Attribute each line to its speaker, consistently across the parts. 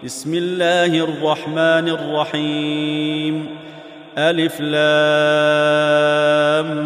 Speaker 1: بسم الله الرحمن الرحيم ألف لام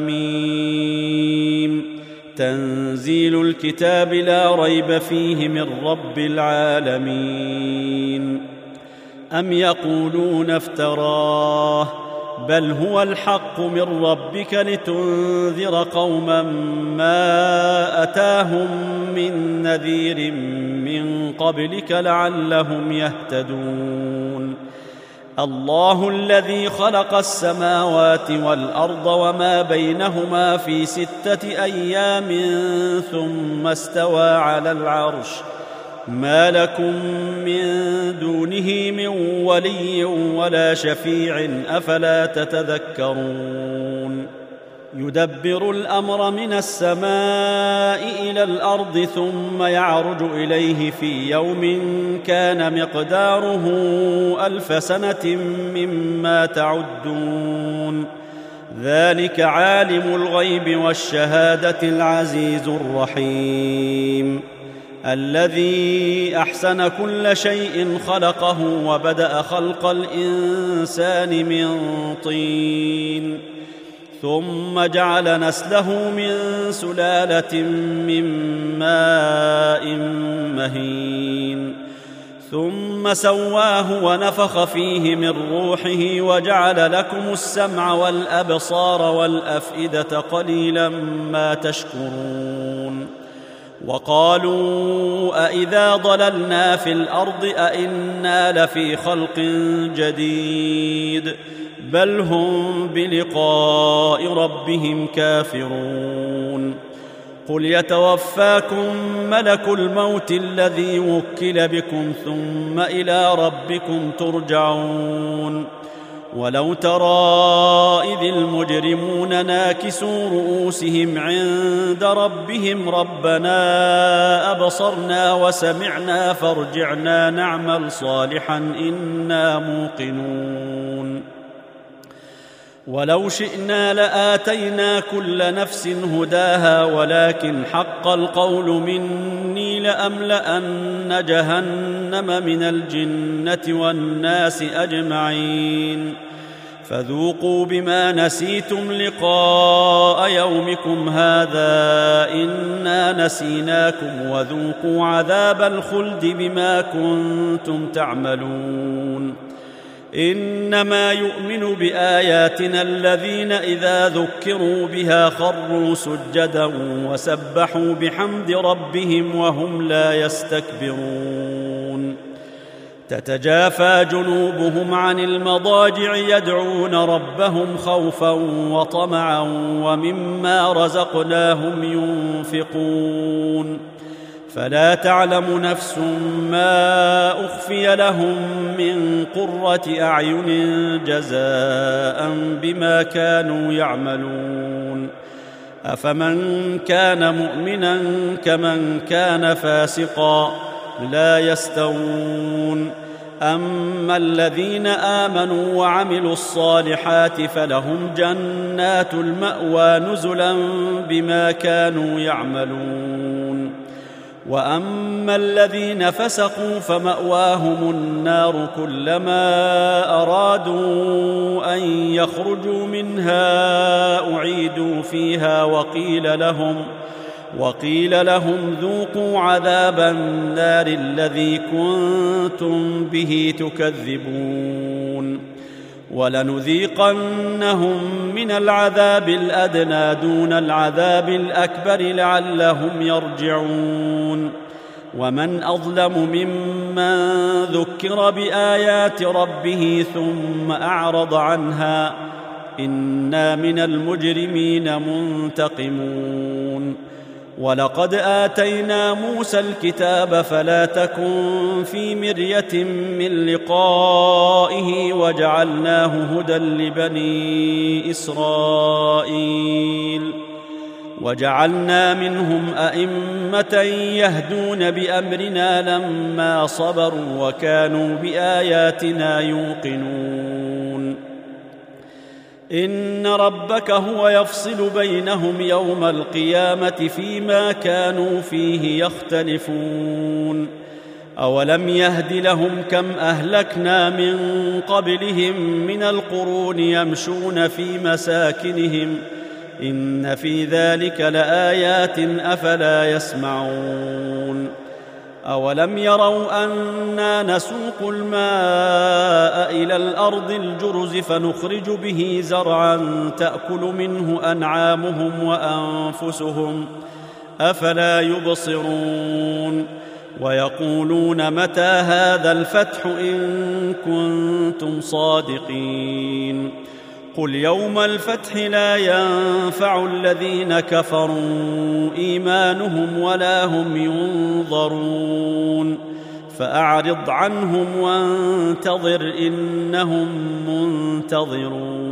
Speaker 1: ميم تنزيل الكتاب لا ريب فيه من رب العالمين أم يقولون افتراه بل هو الحق من ربك لتنذر قوما ما أتاهم من نذير من قبلك لعلهم يهتدون الله الذي خلق السماوات والأرض وما بينهما في 6 أيام ثم استوى على العرش ما لكم من دونه من ولي ولا شفيع أفلا تتذكرون يدبر الأمر من السماء إلى الأرض ثم يعرج إليه في يوم كان مقداره 1000 سنة مما تعدون ذلك عالم الغيب والشهادة العزيز الرحيم الذي أحسن كل شيء خلقه وبدأ خلق الإنسان من طين ثم جعل نسله من سلالة من ماء مهين ثم سواه ونفخ فيه من روحه وجعل لكم السمع والأبصار والأفئدة قليلا ما تشكرون وقالوا أإذا ضللنا في الأرض أإنا لفي خلق جديد بل هم بلقاء ربهم كافرون قل يتوفاكم ملك الموت الذي وكل بكم ثم إلى ربكم ترجعون ولو ترى إذ المجرمون ناكسوا رؤوسهم عند ربهم ربنا أبصرنا وسمعنا فارجعنا نعمل صالحا إنا موقنون ولو شئنا لآتينا كل نفس هداها ولكن حق القول مني لأملأن جهنم من الجنة والناس أجمعين فذوقوا بما نسيتم لقاء يومكم هذا إنا نسيناكم وذوقوا عذاب الخلد بما كنتم تعملون إنما يؤمن بآياتنا الذين إذا ذكروا بها خروا سجدا وسبحوا بحمد ربهم وهم لا يستكبرون تتجافى جنوبهم عن المضاجع يدعون ربهم خوفا وطمعا ومما رزقناهم ينفقون فلا تعلم نفس ما أخفي لهم من قرة أعين جزاء بما كانوا يعملون أفمن كان مؤمنا كمن كان فاسقا لا يستوون أما الذين آمنوا وعملوا الصالحات فلهم جنات المأوى نزلا بما كانوا يعملون وأما الذين فسقوا فمأواهم النار كلما أرادوا أن يخرجوا منها أعيدوا فيها وقيل لهم ذوقوا عذاب النار الذي كنتم به تكذبون ولنذيقنهم من العذاب الأدنى دون العذاب الأكبر لعلهم يرجعون ومن أظلم ممن ذكر بآيات ربه ثم أعرض عنها إنا من المجرمين منتقمون ولقد آتينا موسى الكتاب فلا تكن في مرية من لقائه وجعلناه هدى لبني إسرائيل وجعلنا منهم أئمة يهدون بأمرنا لما صبروا وكانوا بآياتنا يوقنون إن ربك هو يفصل بينهم يوم القيامة فيما كانوا فيه يختلفون أولم يهد لهم كم أهلكنا من قبلهم من القرون يمشون في مساكنهم إن في ذلك لآيات أفلا يسمعون أولم يروا أنا نسوق الماء إلى الأرض الجرز فنخرج به زرعا تأكل منه أنعامهم وأنفسهم أفلا يبصرون ويقولون متى هذا الفتح إن كنتم صادقين قل يوم الفتح لا ينفع الذين كفروا إيمانهم ولا هم ينظرون فأعرض عنهم وانتظر إنهم منتظرون